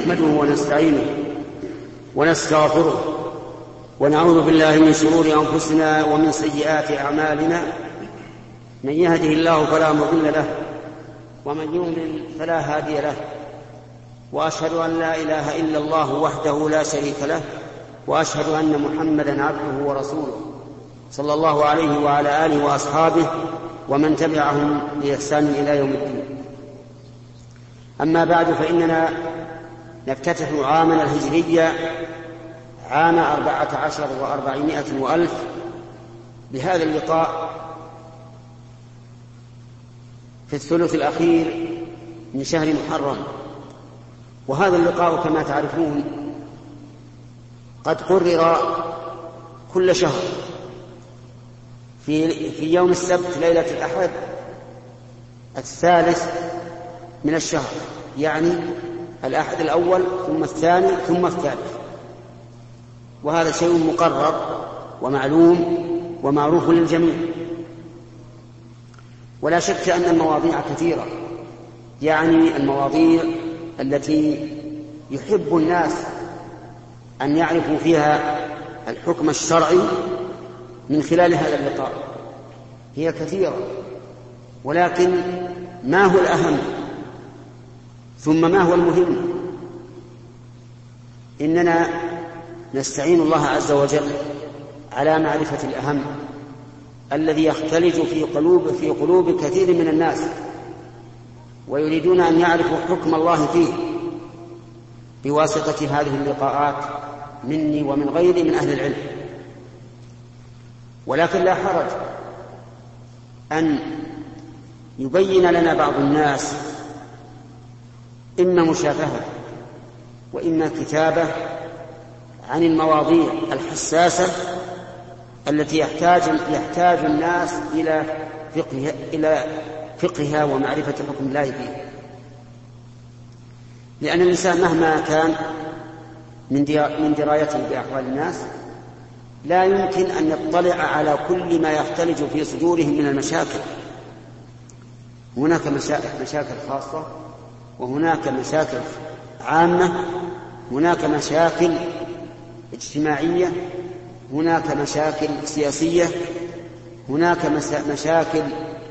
نحمده ونستعينه ونستغفره ونعوذ بالله من شرور أنفسنا ومن سيئات أعمالنا. من يهده الله فلا مضل له ومن يضلل فلا هادي له، وأشهد أن لا إله إلا الله وحده لا شريك له، وأشهد أن محمدا عبده ورسوله صلى الله عليه وعلى آله وأصحابه ومن تبعهم بإحسان إلى يوم الدين. أما بعد، فإننا نفتتح عامنا الهجري عام 14 و400 وألف بهذا اللقاء في الثلث الأخير من شهر محرم. وهذا اللقاء كما تعرفون قد قرر كل شهر في يوم السبت ليلة الأحد الثالث من الشهر، يعني الأحد الأول ثم الثاني ثم الثالث. وهذا شيء مقرر ومعلوم ومعروف للجميع. ولا شك أن المواضيع كثيرة، يعني المواضيع التي يحب الناس أن يعرفوا فيها الحكم الشرعي من خلال هذا اللقاء هي كثيرة، ولكن ما هو الأهم ثم ما هو المهم؟ إننا نستعين الله عز وجل على معرفة الأهم الذي يختلج في قلوب كثير من الناس، ويريدون أن يعرفوا حكم الله فيه بواسطة هذه اللقاءات مني ومن غيري من أهل العلم. ولكن لا حرج أن يبين لنا بعض الناس إما مشافهة وإما كتابة عن المواضيع الحساسة التي يحتاج الناس إلى فقهها ومعرفة حكم الله فيه. لأن الإنسان مهما كان من درايته بأحوال الناس لا يمكن أن يطلع على كل ما يختلج في صدورهم من المشاكل. هناك مشاكل خاصة، وهناك مشاكل عامة، هناك مشاكل اجتماعية، هناك مشاكل سياسية، هناك مشاكل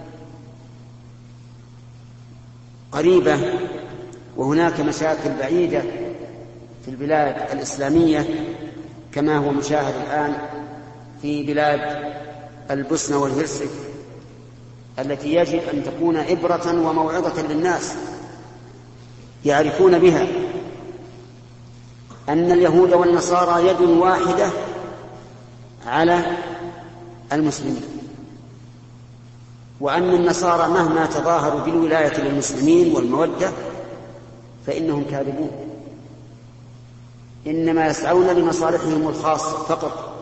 قريبة، وهناك مشاكل بعيدة في البلاد الإسلامية كما هو مشاهد الآن في بلاد البوسنة والهرسك التي يجب أن تكون عبرة وموعظة للناس يعرفون بها أن اليهود والنصارى يد واحدة على المسلمين، وأن النصارى مهما تظاهروا بالولاية للمسلمين والمودة فإنهم كاذبون، إنما يسعون لمصالحهم الخاصة فقط.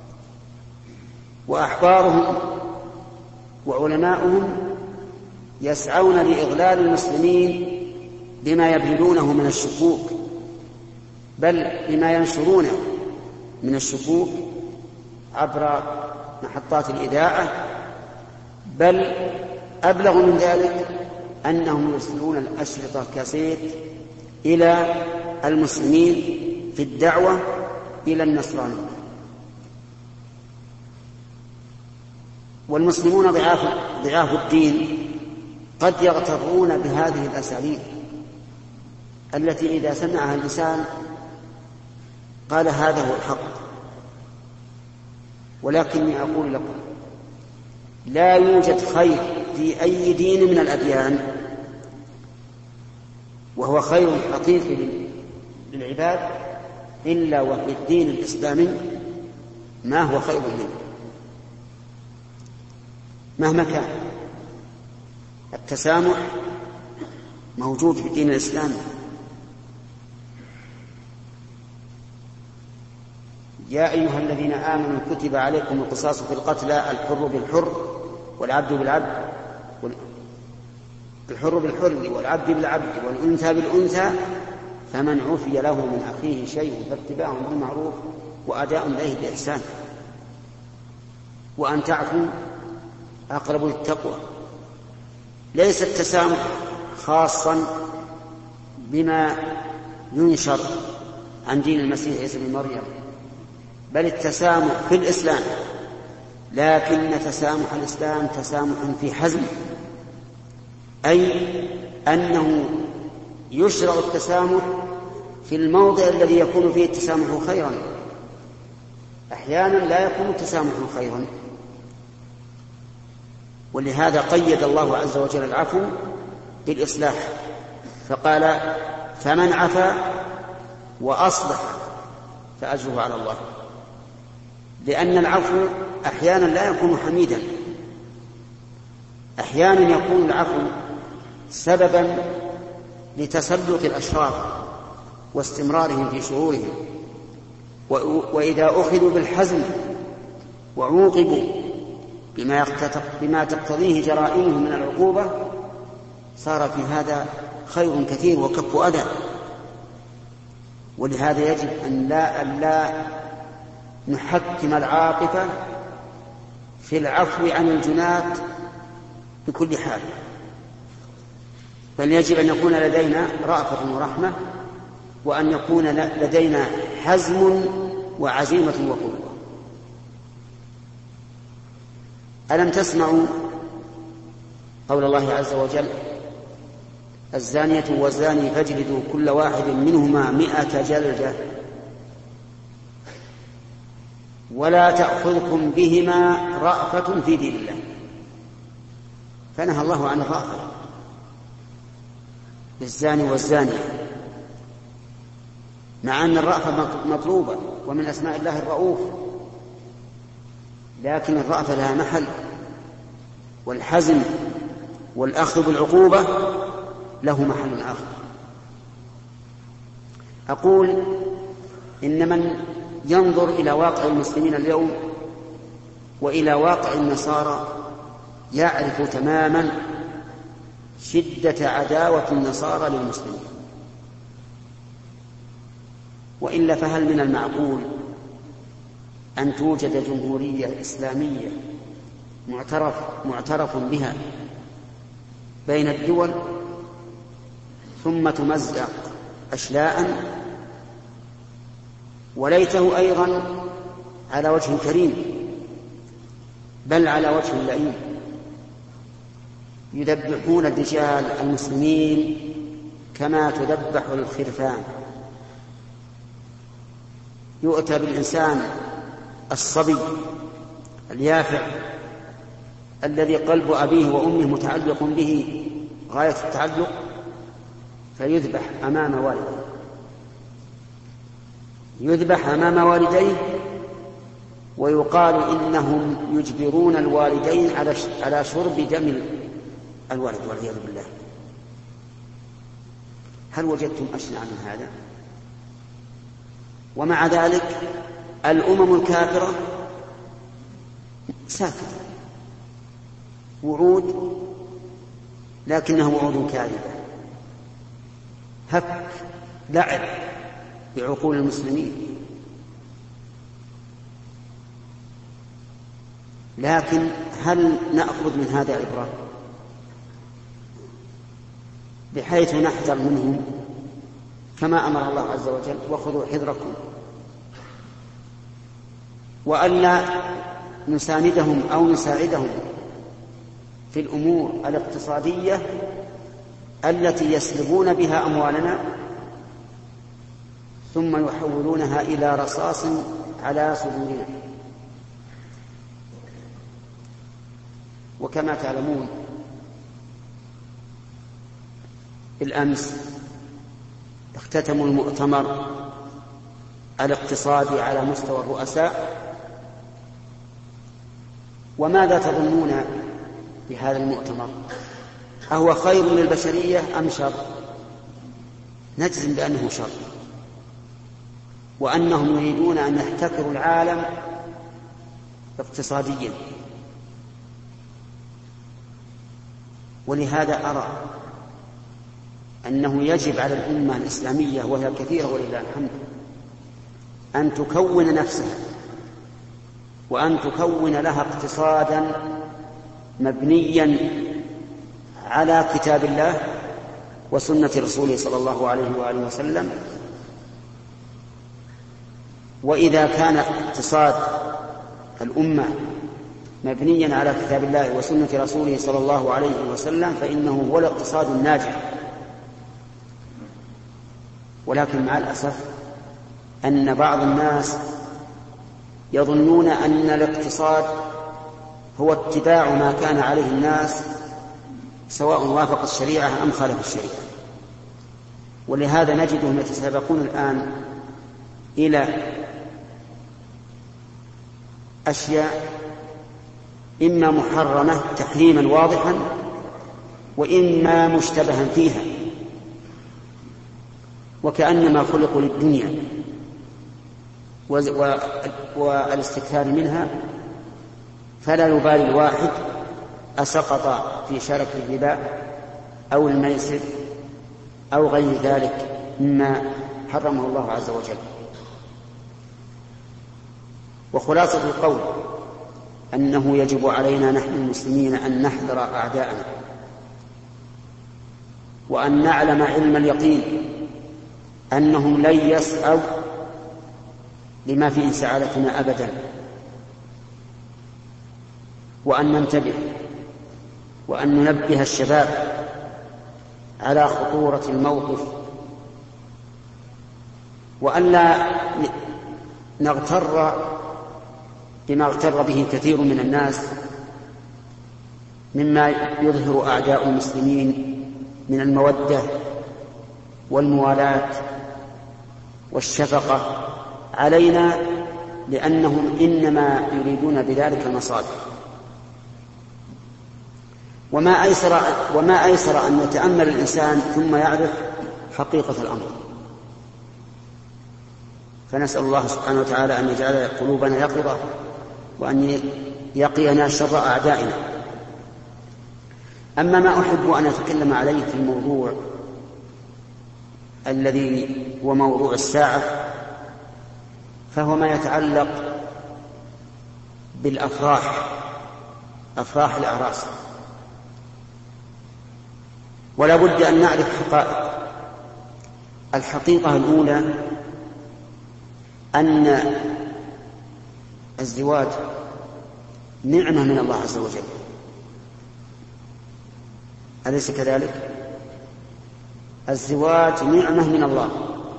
وأحبارهم وعلماؤهم يسعون لإضلال المسلمين بما يبذلونه من الشكوك، بل بما ينشرونه من الشكوك عبر محطات الإذاعة، بل أبلغ من ذلك أنهم يرسلون الأشرطة كاسيت إلى المسلمين في الدعوة إلى النصرانية. والمسلمون ضعاف الدين قد يغترون بهذه الأساليب التي إذا سمعها الإنسان قال هذا هو الحق. ولكني أقول لكم لا يوجد خير في أي دين من الأديان، وهو خير حقيقي للعباد، إلا وفي الدين الإسلامي ما هو خير منه مهما كان. التسامح موجود في الدين الإسلامي. يا أيها الذين آمنوا كتب عليكم القصاص في القتلى، الحر بالحر والعبد بالعبد، الحر بالحر والعبد بالعبد والأنثى بالأنثى، فمن عفي له من أخيه شيء فاتباع بالمعروف وأداء إليه بإحسان، وأن تعفوا أقرب للتقوى. ليس التسامح خاصا بما ينشر عن دين المسيح عيسى بن مريم، بل التسامح في الإسلام، لكن تسامح الإسلام تسامح في حزم، أي أنه يشرع التسامح في الموضع الذي يكون فيه التسامح خيرا. أحيانا لا يكون التسامح خيرا، ولهذا قيد الله عز وجل العفو بالإصلاح، فقال فمن عفا وأصلح فأجره على الله، لأن العفو أحيانا لا يكون حميدا، أحيانا يكون العفو سببا لتسلط الأشرار واستمرارهم في شرورهم، وإذا أخذوا بالحزم وعوقبوا بما تقتضيه جرائمهم من العقوبة صار في هذا خير كثير وكف أذى. ولهذا يجب أن لا نحكم العاطفة في العفو عن الجنات بكل حال، بل يجب أن يكون لدينا رأفة ورحمة، وأن يكون لدينا حزم وعزيمة وقوة. ألم تسمعوا قول الله عز وجل الزانية والزاني فاجلدوا كل واحد منهما 100 جلدة ولا تأخذكم بهما رأفة في دين الله. فنهى الله عن الرأفة بالزاني والزانية، مع أن الرأفة مطلوبة ومن أسماء الله الرؤوف، لكن الرأفة لها محل، والحزم والأخذ بالعقوبة له محل آخر. أقول إن من ينظر إلى واقع المسلمين اليوم وإلى واقع النصارى يعرف تماما شدة عداوة النصارى للمسلمين، وإلا فهل من المعقول أن توجد جمهورية إسلامية معترف بها بين الدول ثم تمزق أشلاء، وليته أيضا على وجه كريم بل على وجه لئيم، يذبحون الرجال المسلمين كما تذبح الخرفان. يؤتى بالإنسان الصبي اليافع الذي قلب أبيه وأمه متعلق به غاية التعلق فيذبح أمام والديه، يذبح أمام والديه، ويقال إنهم يجبرون الوالدين على شرب دم الولد والعياذ بالله. هل وجدتم أشنع من هذا؟ ومع ذلك الأمم الكافرة ساكتة، وعود لكنها وعود كاذبة، هك لعب بعقول المسلمين. لكن هل نأخذ من هذا عبرة بحيث نحذر منهم كما أمر الله عز وجل وخذوا حذركم، وألا نساندهم أو نساعدهم في الأمور الاقتصادية التي يسلبون بها أموالنا ثم يحولونها إلى رصاص على صدورنا؟ وكما تعلمون بالأمس اختتموا المؤتمر الاقتصادي على مستوى الرؤساء. وماذا تظنون بهذا المؤتمر؟ أهو خير للبشرية أم شر؟ نجزم بأنه شر، وأنهم يريدون أن يحتكروا العالم اقتصاديا. ولهذا أرى أنه يجب على الأمة الإسلامية وهي كثيرة ولله الحمد أن تكون نفسها وأن تكون لها اقتصادا مبنيا على كتاب الله وسنة رسوله صلى الله عليه وآله وسلم، وإذا كان اقتصاد الأمة مبنيا على كتاب الله وسنة رسوله صلى الله عليه وسلم فإنه هو الاقتصاد الناجح. ولكن مع الأسف أن بعض الناس يظنون أن الاقتصاد هو اتباع ما كان عليه الناس سواء وافق الشريعة أم خالف الشريعة، ولهذا نجدهم يتسابقون الآن إلى أشياء إما محرمة تحريما واضحا وإما مشتبها فيها، وكأنما خلقوا للدنيا والاستكثار منها، فلا يبالي الواحد أسقط في شرك الربا أو الميسر أو غير ذلك مما حرمه الله عز وجل. وخلاصة القول أنه يجب علينا نحن المسلمين أن نحذر أعداءنا وأن نعلم علم اليقين أنهم لن يسعوا لما في سعادتنا أبدا، وأن ننتبه وأن ننبه الشباب على خطورة الموقف، وأن لا نغتر بما اغتر به كثير من الناس مما يظهر أعداء المسلمين من المودة والموالاة والشفقة علينا، لأنهم إنما يريدون بذلك المصالح. وما أيسر أن يتأمل الإنسان ثم يعرف حقيقة الأمر. فنسأل الله سبحانه وتعالى أن يجعل قلوبنا يقظة وأن يقينا شر أعدائنا. أما ما أحب أن أتكلم عليه في الموضوع الذي هو موضوع الساعة، فهو ما يتعلق بالأفراح، أفراح الأعراس. ولا بد أن نعرف حقائق. الحقيقة الأولى أن الزواج نعمة من الله عز وجل، أليس كذلك؟ الزواج نعمة من الله،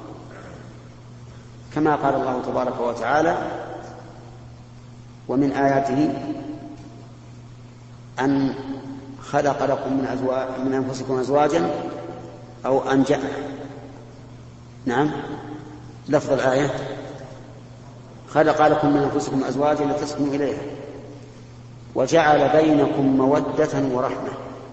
كما قال الله تبارك وتعالى: ومن آياته أن خلق لكم من أنفسكم أزواجا أو أن جعل، نعم لفظ الآية: خلق لكم من أنفسكم أزواجا لتسكنوا إليها وجعل بينكم مودة ورحمة.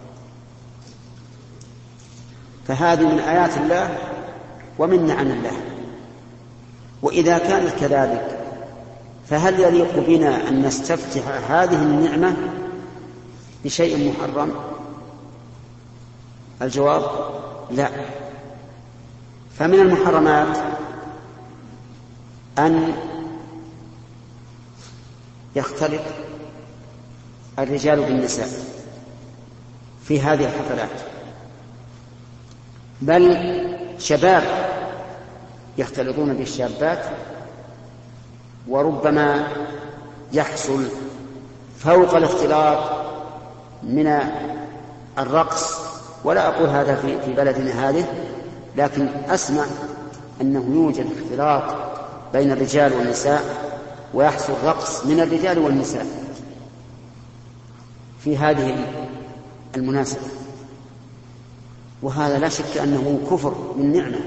فهذه من آيات الله ومن نعم الله. وإذا كانت كذلك فهل يليق بنا أن نستفتح هذه النعمة بشيء محرم؟ الجواب لا. فمن المحرمات أن يختلط الرجال بالنساء في هذه الحفلات، بل شباب يختلطون بالشابات، وربما يحصل فوق الاختلاط من الرقص. ولا أقول هذا في بلدنا هذه، لكن أسمع أنه يوجد اختلاط بين الرجال والنساء ويحصل رقص من الرجال والنساء في هذه المناسبة، وهذا لا شك أنه كفر من نعمة.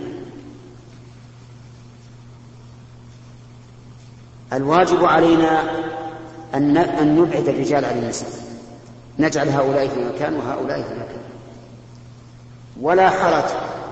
الواجب علينا أن نبعد الرجال عن النساء، نجعل هؤلاء في مكان وهؤلاء في مكان. ولا حرج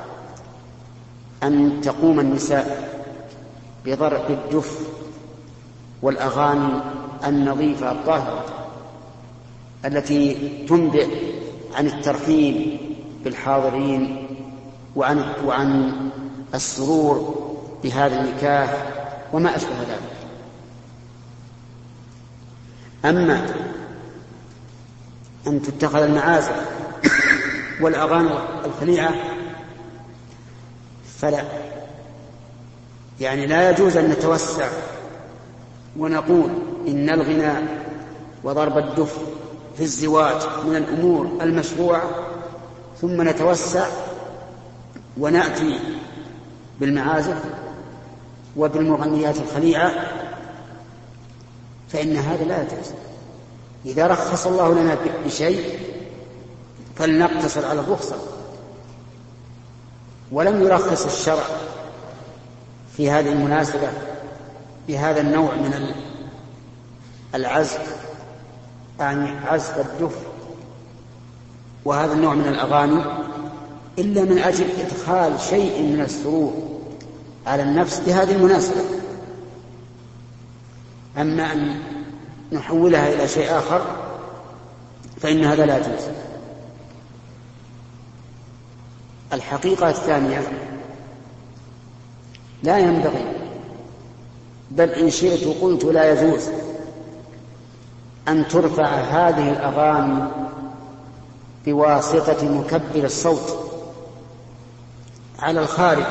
أن تقوم النساء بضرب الدف والأغاني النظيفة الطاهرة التي تنبئ عن الترحيب بالحاضرين وعن السرور بهذا النكاح وما أشبه ذلك. أما أن تتخذ المعازف والأغاني الخليعة فلا. يعني لا يجوز أن نتوسع ونقول إن الغناء وضرب الدف في الزواج من الأمور المشروعة، ثم نتوسع ونأتي بالمعازف وبالمغنيات الخليعة، فإن هذا لا يجوز. إذا رخص الله لنا بشيء فلنقتصر على الرخصة، ولم يرخص الشرع في هذه المناسبة بهذا النوع من العزف، يعني عزف الدف وهذا النوع من الأغاني، إلا من أجل إدخال شيء من السرور على النفس بهذه المناسبة. أما أن نحولها إلى شيء آخر فإن هذا لا يجوز. الحقيقة الثانية، لا ينبغي، بل إن شئت قلت لا يجوز أن ترفع هذه الأغاني بواسطة مكبر الصوت على الخارج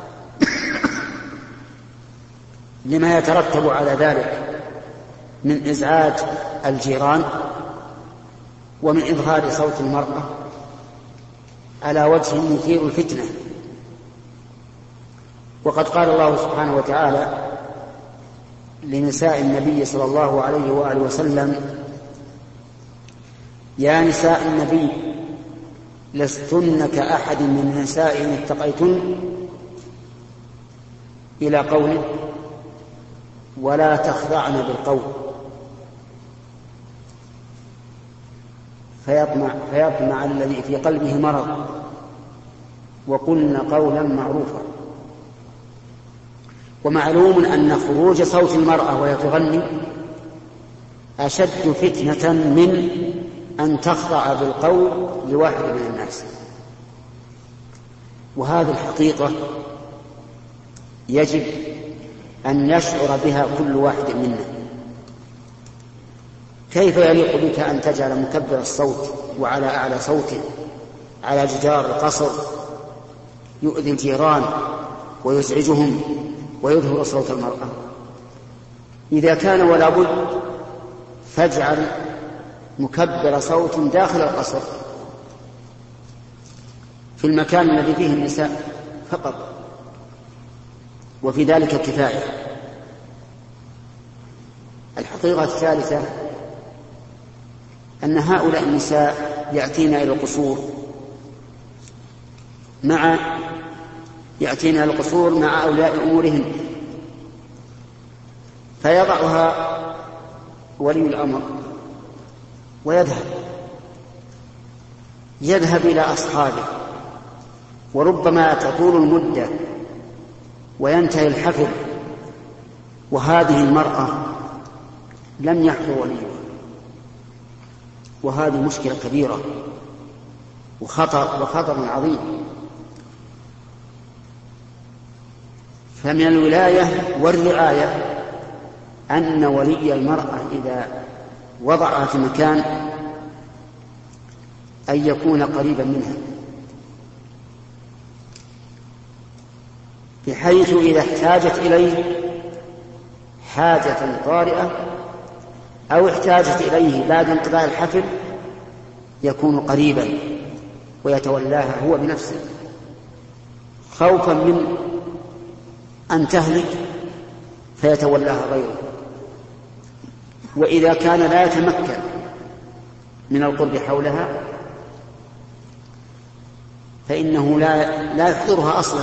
لما يترتب على ذلك من إزعاج الجيران ومن إظهار صوت المرأة على وجه مثير الفتنة. وقد قال الله سبحانه وتعالى لنساء النبي صلى الله عليه وآله وسلم: يا نساء النبي لستن كأحد من النساء إن اتقيتن، إلى قوله: ولا تخضعن بالقول فيطمع الذي في قلبه مرض وقلن قولا معروفا. ومعلوم أن خروج صوت المرأة وهي تغني أشد فتنة من أن تخضع بالقول لواحد من الناس، وهذه الحقيقة يجب أن يشعر بها كل واحد منا. كيف يليق بك أن تجعل مكبر الصوت وعلى أعلى صوته على جدار القصر يؤذي الجيران ويزعجهم ويظهر صوت المرأة؟ إذا كان ولا بد فاجعل مكبر صوت داخل القصر في المكان الذي فيه النساء فقط، وفي ذلك كفاية. الحقيقة الثالثة أن هؤلاء النساء يأتين إلى القصور مع أولياء أمورهن، فيضعها ولي الأمر يذهب إلى أصحابه، وربما تطول المدة وينتهي الحفل وهذه المرأة لم يحضر وليها، وهذه مشكلة كبيرة وخطر عظيم. فمن الولاية والرعاية أن ولي المرأة إذا وضعها في مكان أن يكون قريبا منها، بحيث إذا احتاجت إليه حاجة طارئة أو احتاجت إليه بعد انقضاء الحفل يكون قريبا ويتولاها هو بنفسه، خوفا من أن تهلك فيتولاها غيره. وإذا كان لا يتمكن من القرب حولها فإنه لا يحضرها أصلا،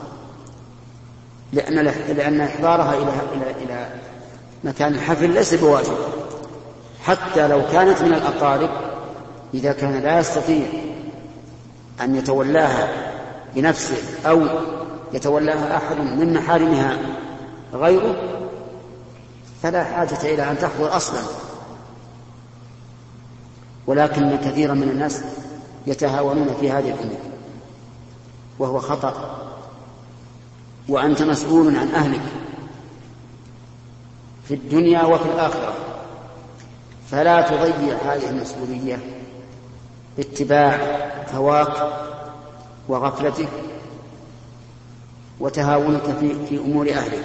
لأن إحضارها إلى مكان الحفل ليس بواجب، حتى لو كانت من الأقارب. إذا كان لا يستطيع أن يتولاها بنفسه أو يتولاها أحد من محارمها غيره فلا حاجة إلى أن تحضر أصلا. ولكن كثيرا من الناس يتهاونون في هذه الأمور وهو خطأ، وأنت مسؤول عن أهلك في الدنيا وفي الآخرة، فلا تضيع هذه المسؤولية باتباع هواك وغفلتك وتهاونك في أمور أهلك.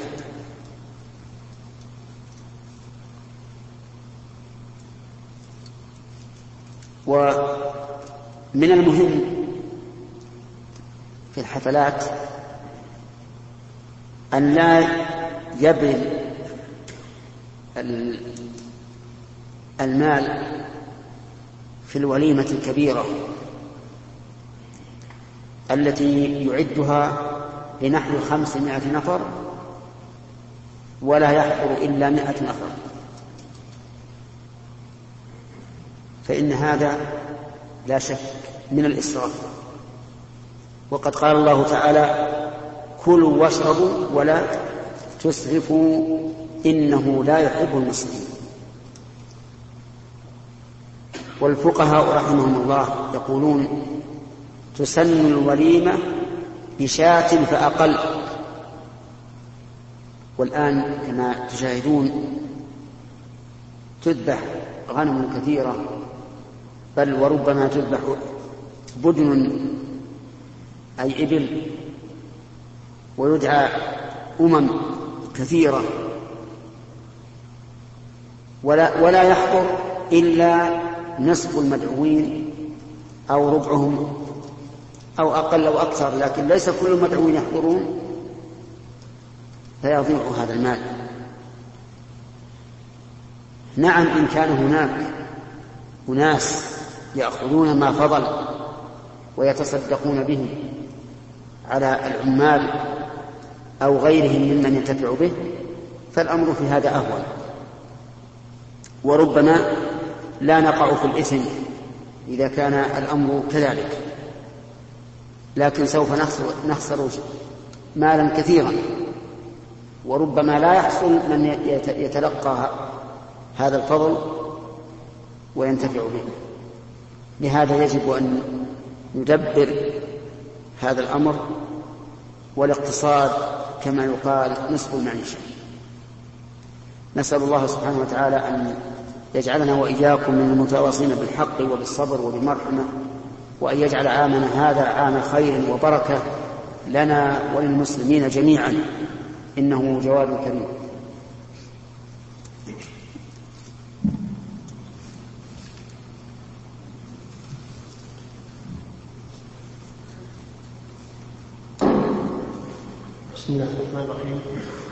ومن المهم في الحفلات أن لا يبذل المال في الوليمة الكبيرة التي يعدها لنحو 500 نفر ولا يحضر إلا 100 نفر، فإن هذا لا شك من الإسراف. وقد قال الله تعالى: كلوا واشربوا ولا تسرفوا إنه لا يحب المسرفين. والفقهاء رحمهم الله يقولون: تسن الوليمة بشاة فأقل. والآن كما تشاهدون تذبح غنم كثيرة، بل وربما تذبح بدن أي إبل، ويدعى كثيرة، ولا يحضر إلا نصف المدعوين أو ربعهم أو أقل أو أكثر، لكن ليس كل المدعوين يحضرون، فيضيع هذا المال. نعم، إن كان هناك أناس يأخذون ما فضل ويتصدقون به على العمال أو غيرهم ممن ينتفع به، فالأمر في هذا أهون، وربما لا نقع في الإثم إذا كان الأمر كذلك، لكن سوف نخسر مالا كثيرا، وربما لا يحصل من يتلقى هذا الفضل وينتفع به. لهذا يجب أن ندبر هذا الأمر، والاقتصاد كما يقال نصف المعيشة. نسأل الله سبحانه وتعالى أن يجعلنا وإياكم من المتواصين بالحق وبالصبر وبالمرحمة، وأن يجعل عامنا هذا عام خير وبركة لنا وللمسلمين جميعا، إنه جواد كريم. بسم الله الرحمن الرحيم.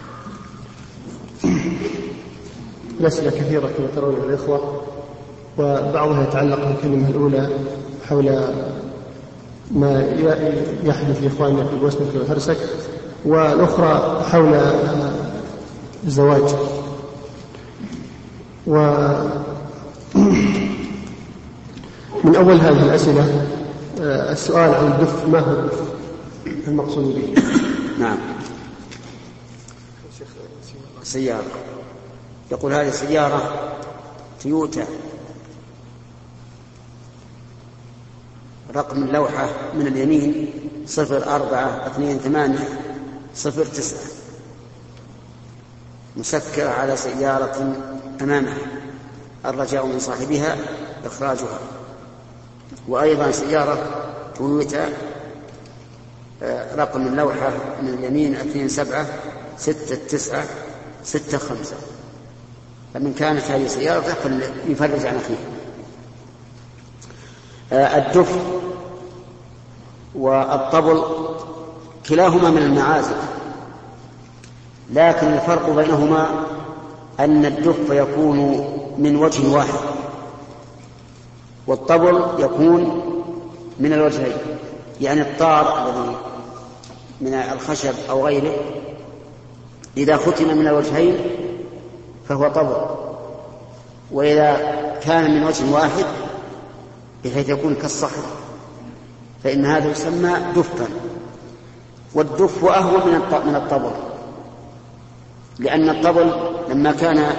الأسئلة كثيرة كما ترون الإخوة، وبعضها يتعلق بالكلمة الأولى حول ما يحدث لإخواننا في بوسنة والهرسك، والأخرى حول الزواج. ومن أول هذه الأسئلة السؤال عن الدف، ما هو الدف المقصود به؟ نعم، سيارة. يقول: هذه سيارة تويوتا، رقم اللوحة من اليمين 042809، مسكرة على سيارة أمامها، الرجاء من صاحبها إخراجها. وأيضا سيارة تويوتا، رقم اللوحة من اليمين 276965. فمن كانت هذه السيارة يفرج عن أخيه. الدف والطبل كلاهما من المعازف، لكن الفرق بينهما أن الدف يكون من وجه واحد، والطبل يكون من الوجهين، يعني الطار الذي من الخشب أو غيره إذا ختم من الوجهين فهو طبل، وإذا كان من وجه واحد بحيث يكون كالصحن فإن هذا يسمى دفا. والدف أهون من الطبل، لأن الطبل لما كان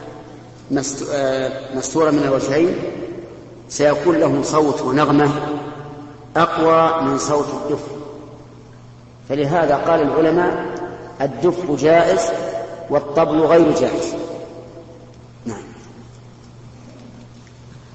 مستورا من الوجهين سيكون له صوت ونغمة أقوى من صوت الدف، فلهذا قال العلماء: الدف جائز والطبل غير جائز. نعم.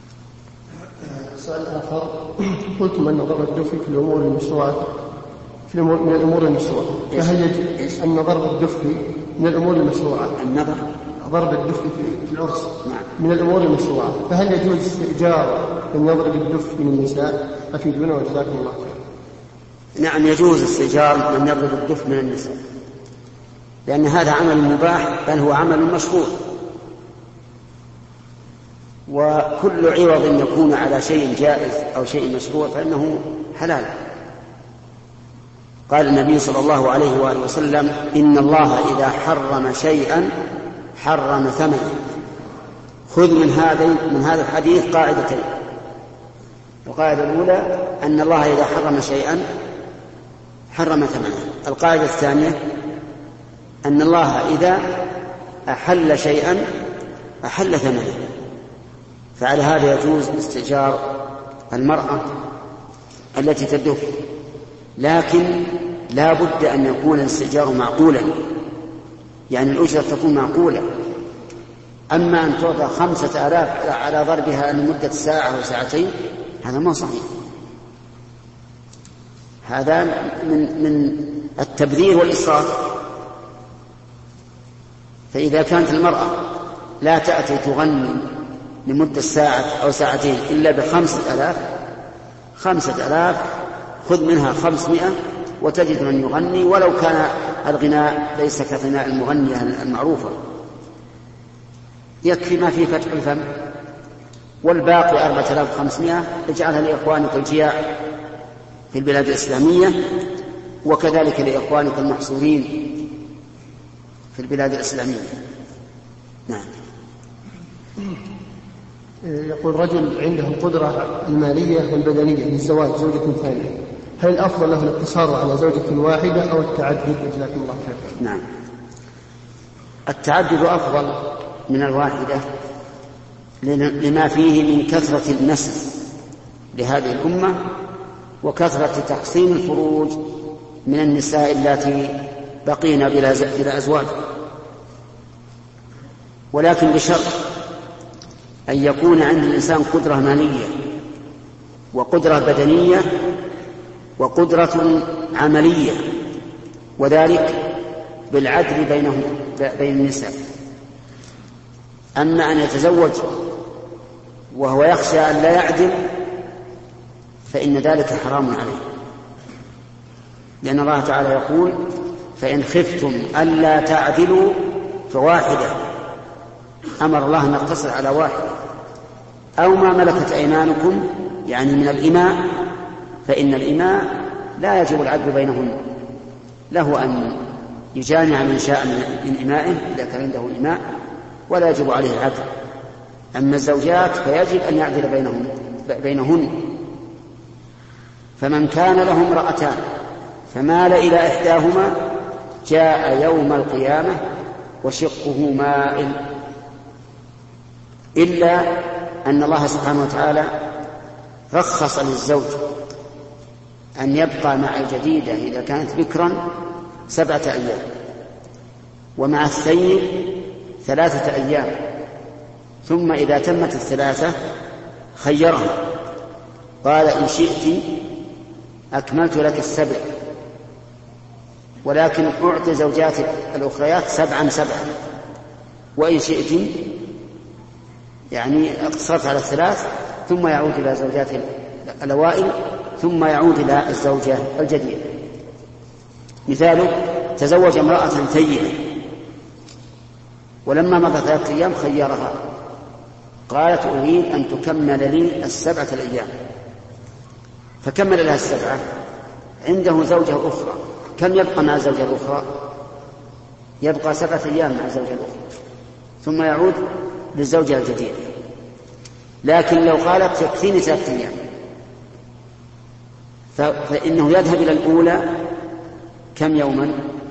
سؤال آخر: قلتم أن ضرب الدف في الأمور المشروعة في من الأمور المشروعة. فهل يجوز أن ضرب الدف من الأمور المشروعة؟ النظر ضرب الدف في العرس من الأمور المشروعة، فهل يجوز استئجار من يضرب الدف من النساء؟ أفيدونا وجزاكم الله خير. نعم، يجوز استئجار من يضرب الدف من النساء، لأن هذا عمل مباح بل هو عمل مشروع، وكل عوض يكون على شيء جائز أو شيء مشروع فإنه حلال. قال النبي صلى الله عليه وآله وسلم: إن الله إذا حرم شيئا حرم ثمنه. خذ من هذا الحديث قاعدتين. القاعدة الأولى أن الله إذا حرم شيئا حرم ثمنه. القاعدة الثانية أن الله إذا أحل شيئا أحل ثمنه. فعلى هذا يجوز استئجار المرأة التي تدف، لكن لا بد أن يكون الاستئجار معقولا، يعني الأجرة تكون معقولة. أما أن تعطى 5,000 على ضربها لمدة ساعة وساعتين هذا ما صحيح، هذا من التبذير والإسراف. فإذا كانت المرأة لا تأتي تغني لمدة ساعة أو ساعتين إلا ب5,000 خذ منها 500 وتجد من يغني، ولو كان الغناء ليس كغناء المغنية المعروفة، يكفي ما فيه فتح الفم، والباقي 4,500 اجعلها لإخوانك الجياع في البلاد الإسلامية، وكذلك لإخوانك المحصورين في البلاد الإسلامية. نعم. يقول رجل عنده القدرة المالية والبدنية للزواج زوجة ثانية، هل الأفضل له الاقتصار على زوجة واحدة أو التعدد؟ جزاكم الله خير. نعم، التعدد أفضل من الواحدة لما فيه من كثرة النسل لهذه الأمة وكثرة تحصين الفروج من النساء التي بقين بلا أزواج، ولكن بشرط أن يكون عند الإنسان قدرة مالية وقدرة بدنية وقدرة عملية، وذلك بالعدل بين النساء. أما أن يتزوج وهو يخشى أن لا يعدل فإن ذلك حرام عليه، لأن الله تعالى يقول: فإن خفتم ألا تعدلوا فواحدة. أمر الله أن نقتصر على واحدة، أو ما ملكت أيمانكم يعني من الإماء، فإن الإماء لا يجب العدل بينهن، له أن يجامع من شاء من إمائه إذا كان عنده إماء، ولا يجب عليه العدل. أما الزوجات فيجب أن يعدل بينهن. فمن كان له امرأتان فمال إلى إحداهما جاء يوم القيامة وشقه مائل، إلا أن الله سبحانه وتعالى رخص للزوج أن يبقى مع الجديدة إذا كانت بكرا 7 أيام، ومع الثيب 3 أيام، ثم إذا تمت 3 خيرها قال: إن شئت أكملت لك 7، ولكن أعطي زوجاتك الأخريات 7 7، وإن شئت يعني اقتصرت على 3 ثم يعود إلى زوجات الأوائل ثم يعود إلى الزوجة الجديدة. مثاله: تزوج امرأة ثيبة ولما مضى 3 أيام خيرها قالت: أريد أن تكمل لي 7 أيام، فكمل لها 7. عنده زوجة أخرى، كم يبقى مع الزوجة الأخرى؟ يبقى 7 أيام مع الزوجة الأخرى ثم يعود للزوجة الجديدة. لكن لو قالت يكفيني 3 أيام فإنه يذهب إلى الأولى كم يوما؟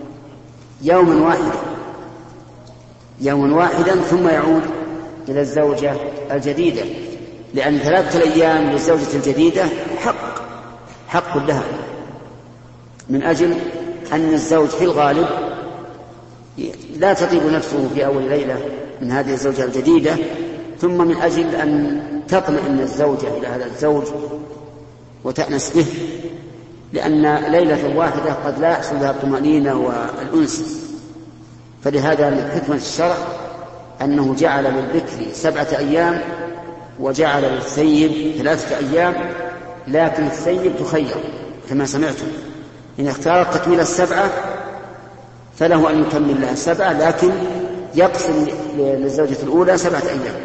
يوما واحدا ثم يعود إلى الزوجة الجديدة، لأن 3 أيام للزوجة الجديدة حق لها، من أجل أن الزوج في الغالب لا تطيب نفسه في أول ليلة من هذه الزوجة الجديدة، ثم من أجل أن تطمئن الزوجة إلى هذا الزوج وتأنس به لأن ليلة واحدة قد لا يحصل لها الطمأنينة والأنس، فلهذا من حكمة الشرع أنه جعل للبكر 7 أيام وجعل للثيب 3 أيام، لكن الثيب تخير كما سمعتم، إن اختارت تكميل 7 فله أن يكمل لها 7، لكن يقسم للزوجة الأولى 7 أيام.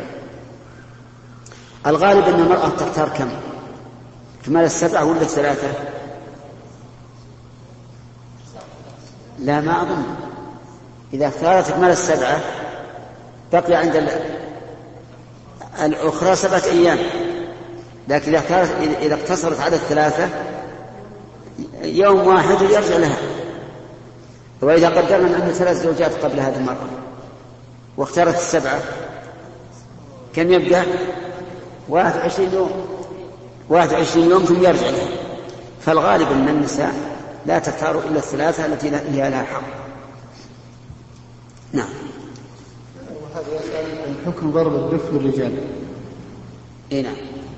الغالب أن المرأة تختار كم؟ كمال 7 ولا 3؟ لا، ما أظن. إذا اختارت كمال 7 بقي عند الأخرى 7 أيام، لكن إذا اقتصرت على 3 يوم واحد يرجع لها. وإذا قدرنا أن 3 زوجات قبل هذه المرأة واختارت 7 كم يبقى؟ 21 يوم. 21 يوم ثم يرجع لها. فالغالب أن النساء لا تختار إلا 3 التي هي لها حق. نعم. وهذا يسأل عن حكم ضرب الدف للرجال. نعم.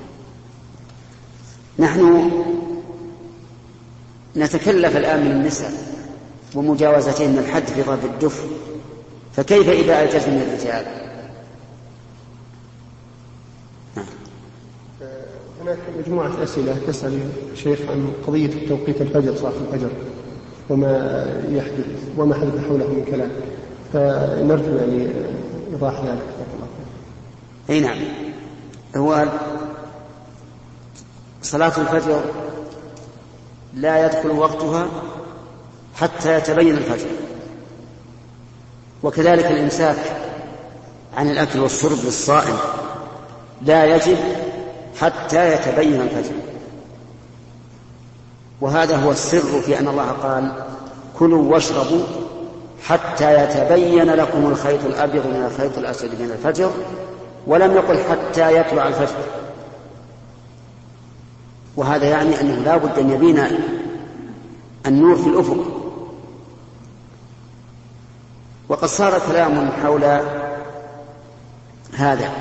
نحن نتكلف الآن من النساء ومجاوزتهن الحد في ضرب الدف، فكيف إذا أجزنا الرجال؟ هناك مجموعة أسئلة تسأل شيخ عن قضية توقيت الفجر، صلاة الفجر، وما يحدث وما حدث حوله من كلام، فنرجو يعني إيضاح ذلك. أي نعم. هو صلاة الفجر لا يدخل وقتها حتى يتبين الفجر، وكذلك الإمساك عن الأكل والشرب للصائم لا يجب حتى يتبين الفجر. وهذا هو السر في أن الله قال كلوا واشربوا حتى يتبين لكم الخيط الأبيض من الخيط الأسود من الفجر، ولم يقل حتى يطلع الفجر. وهذا يعني أنه لا بد أن يبين النور في الأفق. وقد صار كلام حول هذا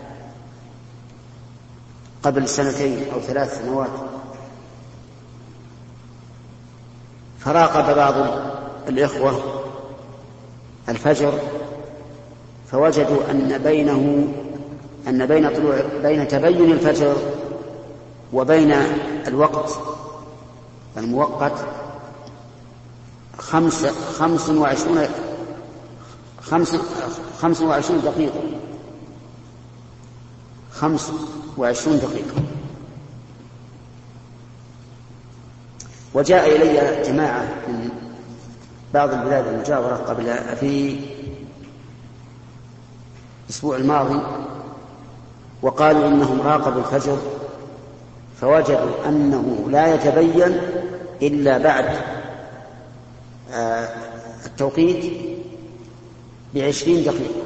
قبل 2 أو 3 سنوات، فراقب بعض الإخوة الفجر فوجدوا أن بين تبين الفجر وبين الوقت المؤقت 25 دقيقة. 25 دقيقة. وجاء إلي جماعة من بعض البلاد المجاورة في الأسبوع الماضي، وقالوا إنهم راقبوا الفجر فوجدوا أنه لا يتبين إلا بعد التوقيت ب20 دقيقة.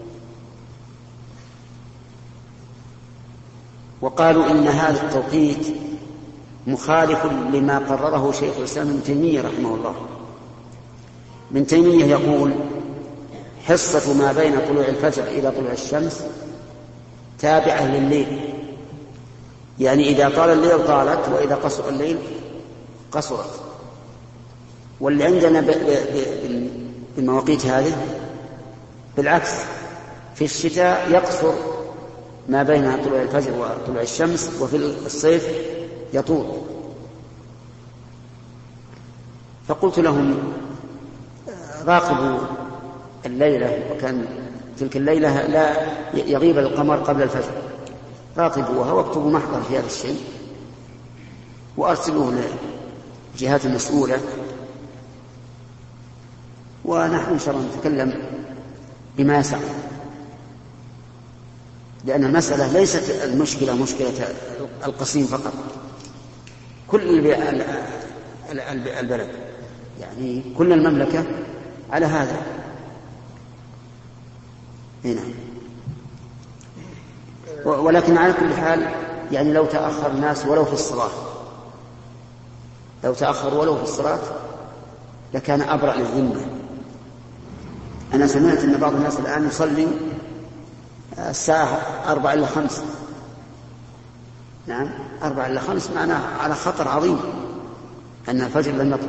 وقالوا إن هذا التوقيت مخالف لما قرره شيخ الإسلام ابن تيمية رحمه الله. ابن تيمية يقول حصة ما بين طلوع الفجر إلى طلوع الشمس تابعة لليل، يعني إذا طال الليل طالت، وإذا قصر الليل قصرت. واللي عندنا بالمواقيت هذه بالعكس، في الشتاء يقصر ما بين طلوع الفجر وطلوع الشمس، وفي الصيف يطول. فقلت لهم راقبوا الليلة، وكان تلك الليلة لا يغيب القمر قبل الفجر، راقبوها واكتبوا محضر في هذا الشيء وأرسلوه للجهات المسؤولة، ونحن إن شاء الله نتكلم بما يسع، لأن المسألة ليست المشكلة مشكلة القصيم فقط، كل البلد، يعني كل المملكة على هذا. هنا. ولكن على كل حال يعني لو تأخر الناس ولو في الصلاة، لو تأخر ولو في الصلاة لكان أبرأ للذمة. أنا سمعت أن بعض الناس الآن يصلي الساعة 4 إلى 5. نعم، 4 إلى 5 معناه على خطر عظيم، أن الفجر لم يطلع.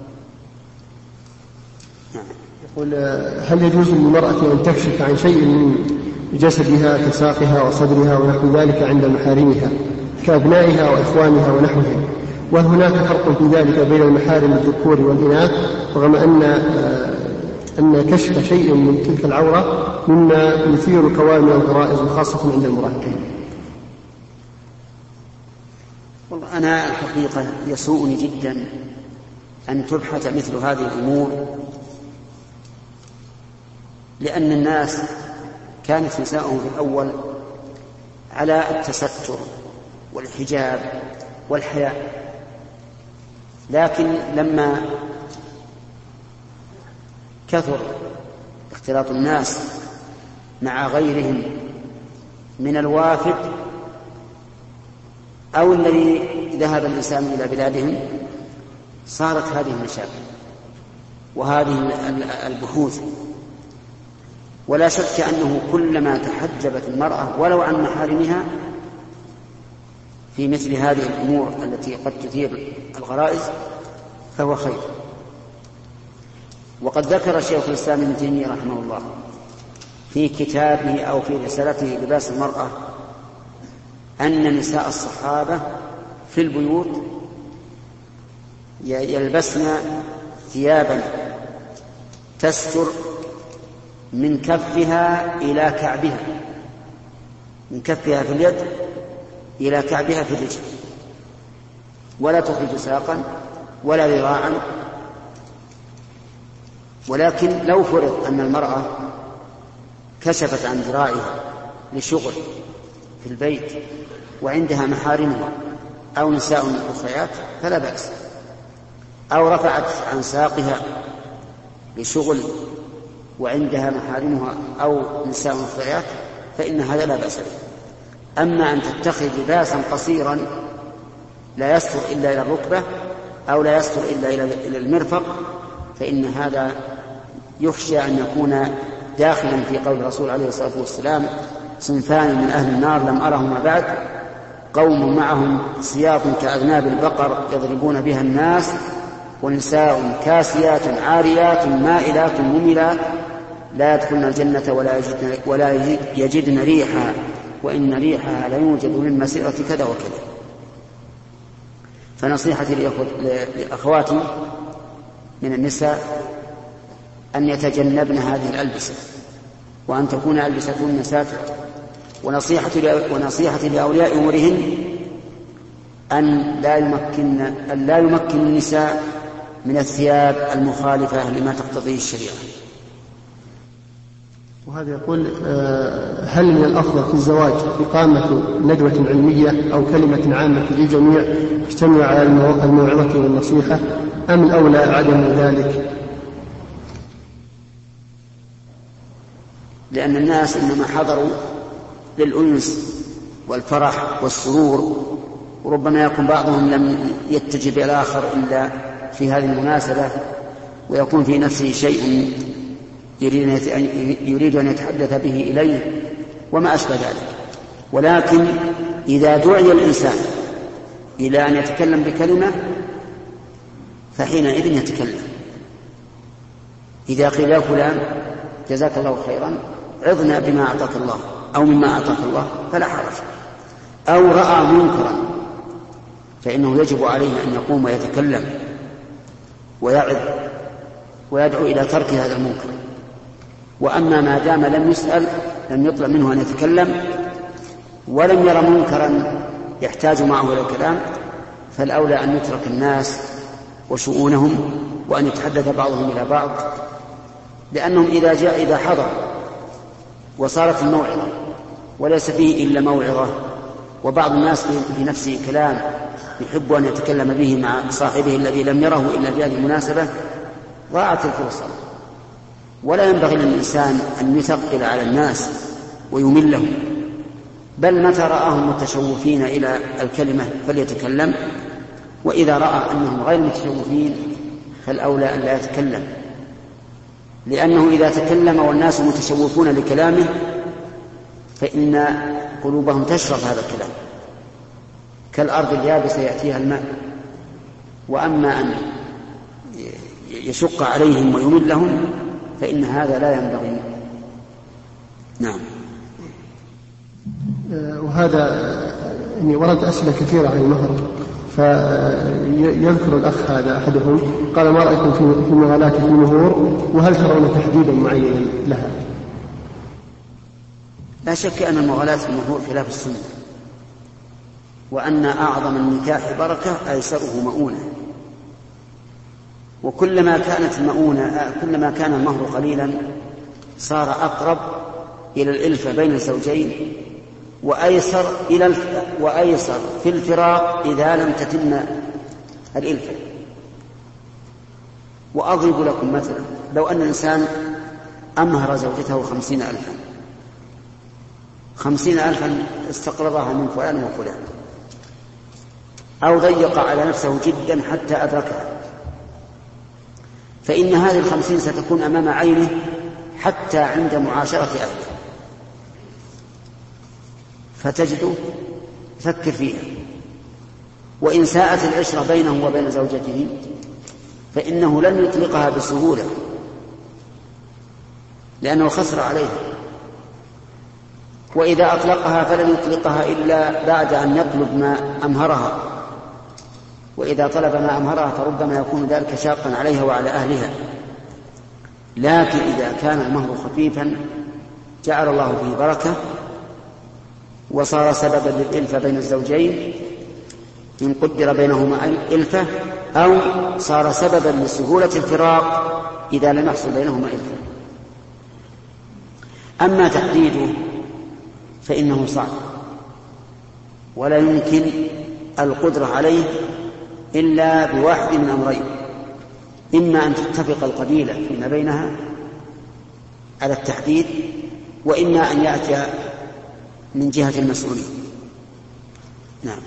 يقول هل يجوز للمرأة أن تكشف عن شيء من جسدها كساقها وصدرها ونحو ذلك عند محارمها كأبنائها وإخوانها ونحوهم، وهل هناك فرق في ذلك بين المحارم الذكور والإناث، رغم أن كشف شيء من تلك العورة مما يثير كوامن الغرائز وخاصة عند المراهقين؟ والله أنا الحقيقة يسوءني جدا أن تبحث مثل هذه الأمور، لأن الناس كانت نساءهم في الأول على التستر والحجاب والحياء، لكن لما كثر اختلاط الناس مع غيرهم من الوافد أو الذي ذهب الإنسان إلى بلادهم، صارت هذه المشاكل وهذه البحوث. ولا شك أنه كلما تحجبت المرأة ولو عن محارمها في مثل هذه الأمور التي قد تثير الغرائز فهو خير. وقد ذكر شيخ الإسلام ابن تيمية رحمه الله في كتابه أو في رسالته لباس المرأة أن نساء الصحابة في البيوت يلبسن ثيابا تستر من كفها إلى كعبها، من كفها في اليد إلى كعبها في الرجل، ولا تخرج ساقا ولا ذراعا. ولكن لو فرض أن المرأة كشفت عن ذراعها لشغل في البيت وعندها محارمها أو نساء أخريات فلا بأس، أو رفعت عن ساقها لشغل وعندها محارمها أو نساء أخريات فإن هذا لا بأس به. أما أن تتخذ لباسا قصيرا لا يستر إلا إلى الركبة أو لا يستر إلا إلى المرفق فإن هذا يخشى أن يكون داخلا في قول الرسول عليه الصلاة والسلام: صنفان من أهل النار لم أرهما بعد، قوم معهم سياط كأذناب البقر يضربون بها الناس، ونساء كاسيات عاريات مائلات مميلات لا يدخلن الجنة ولا يجدن ريحها وإن ريحها لا يوجد من مسيرة كذا وكذا. فنصيحتي لأخواتي من النساء أن يتجنبن هذه الألبسة وأن تكون ألبستهن ساترة. ونصيحتي لأولياء أمورهن أن لا يمكن النساء من الثياب المخالفة لما تقتضيه الشريعة. وهذا يقول: هل من الأفضل في الزواج إقامة ندوة علمية أو كلمة عامة للجميع تجتمع على الموعظة والنصيحة، أم الأولى عدم ذلك؟ لأن الناس إنما حضروا للأنس والفرح والسرور، وربما يكون بعضهم لم يتجه بالآخر إلا في هذه المناسبة، ويكون في نفسه شيء يريد أن يتحدث به إليه وما أشبه ذلك. ولكن إذا دعي الإنسان إلى أن يتكلم بكلمة فحينئذ يتكلم. إذا قيل يا فلان جزاك الله خيرا عظنا بما أعطاك الله أو مما أعطاك الله فلا حرج، أو رأى منكرا فإنه يجب عليه أن يقوم ويتكلم ويعظ ويدعو إلى ترك هذا المنكر. وأما ما دام لم يسأل لم يطلب منه أن يتكلم ولم يرى منكرا يحتاج معه إلى الكلام فالأولى أن يترك الناس وشؤونهم وأن يتحدث بعضهم إلى بعض، لأنهم إذا حضر وصارت الموعظة وليس فيه إلا موعظة وبعض الناس في نفسه كلام يحب أن يتكلم به مع صاحبه الذي لم يره إلا في هذه المناسبة ضاعت الفرصة. ولا ينبغي للإنسان أن يثقل على الناس ويملهم، بل متى رآهم متشوفين إلى الكلمة فليتكلم، وإذا رأى أنهم غير متشوفين فالأولى أن لا يتكلم، لأنه إذا تكلم والناس متشوفون لكلامه فإن قلوبهم تشرب هذا الكلام كالأرض اليابسة يأتيها الماء. وأما أن يشق عليهم ويملهم فإن هذا لا ينبغي. نعم. وهذا يعني ورد أسئلة كثيرة عن المهر، فيذكر الأخ هذا أحدهم قال: ما رأيكم في مغالاة في المهور، وهل ترون تحديدا معينا لها؟ لا شك أن المغالاة في المهور خلاف السنة، وأن أعظم النكاح بركة أيسره مؤونة، وكلما كانت المؤونة كلما كان المهر قليلا صار أقرب إلى الإلفة بين الزوجين، وأيسر في الفراق إذا لم تتم الإلفة. وأضرب لكم مثلا: لو أن الإنسان أمهر زوجته 50,000 استقرضها من فلان وفلان، أو ضيق على نفسه جدا حتى أدركها، فإن هذه 50 ستكون أمام عينه حتى عند معاشرة أهله، فتجده فكر فيها. وإن ساءت العشرة بينه وبين زوجته فإنه لن يطلقها بسهولة، لأنه خسر عليها، وإذا أطلقها فلن يطلقها إلا بعد أن يطلب ما أمهرها، وإذا طلب ما أمهرها فربما يكون ذلك شاقا عليها وعلى أهلها. لكن إذا كان المهر خفيفا جعل الله فيه بركة وصار سببا للإلفة بين الزوجين إن قدر بينهما إلفة، أو صار سببا لسهولة الفراق إذا لم يحصل بينهما إلفة. أما تحديده فإنه صعب، ولا يمكن القدرة عليه إلا بواحد من أمرين: إما أن تتفق القبيلة فيما بينها على التحديد، وإما أن يأتي من جهة المسؤولين. نعم.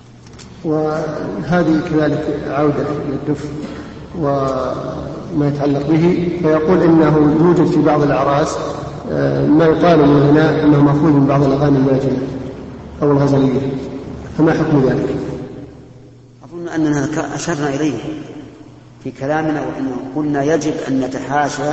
وهذه كذلك عودة للدف وما يتعلق به، فيقول إنه يوجد في بعض الأعراس ما يقال من الغناء أنه مأخوذ من بعض الأغاني الماجنة أو الغزلية، فما حكم ذلك؟ أظن أننا أشرنا إليه في كلامنا، وأنه قلنا يجب أن نتحاشى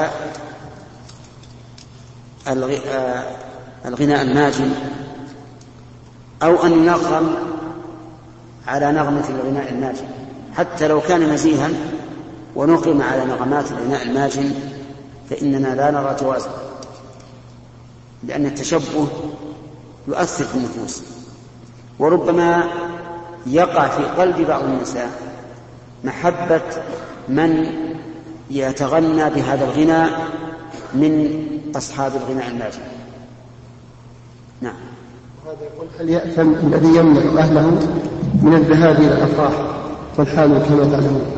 الغناء الماجن، أو أن نغم على نغمة الغناء الماجن حتى لو كان نزيها، ونقم على نغمات الغناء الماجن فإننا لا نرى جوازا، لأن التشبه يؤثر في النفوس، وربما يقع في قلب بعض النساء محبة من يتغنى بهذا الغناء من أصحاب الغناء الماجن. نعم. هذا يقول: هل يأثم الذي يمنع أهله من الذهاب إلى الأفراح والحال كما تعلمون؟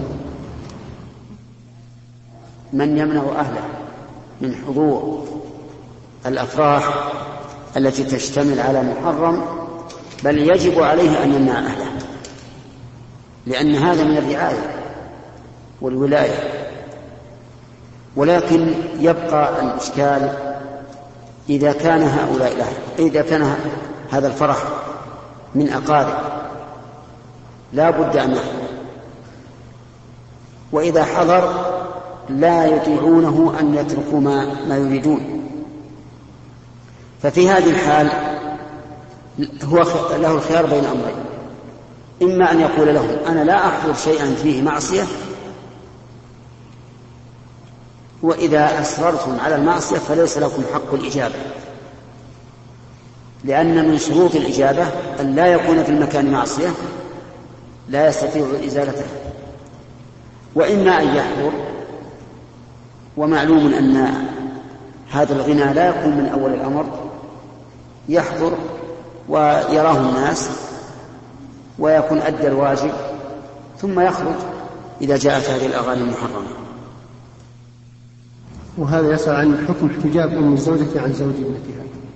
من يمنع أهله من حضور الأفراح التي تشتمل على محرم، بل يجب عليه أن يمنع أهله، لأن هذا من الرعاية والولاية. ولكن يبقى الإشكال إذا كان إذا كان هذا الفرح من أقارب لا بد أن يحضر، وإذا حضر لا يطيعونه أن يتركوا ما يريدون، ففي هذه الحال هو له الخيار بين أمرين: إما أن يقول لهم: أنا لا أحضر شيئا فيه معصية، وإذا أصررتم على المعصية فليس لكم حق الإجابة، لأن من شروط الإجابة أن لا يكون في المكان معصية لا يستطيع إزالتها. وإما أن يحضر، ومعلوم أن هذا الغنى لا يكون من أول الأمر، يحضر ويراه الناس ويكون أدى الواجب، ثم يخرج إذا جاءت هذه الأغاني المحرمة. وهذا يسأل عن حكم احتجاب أم الزوجة عن زوج ابنتها.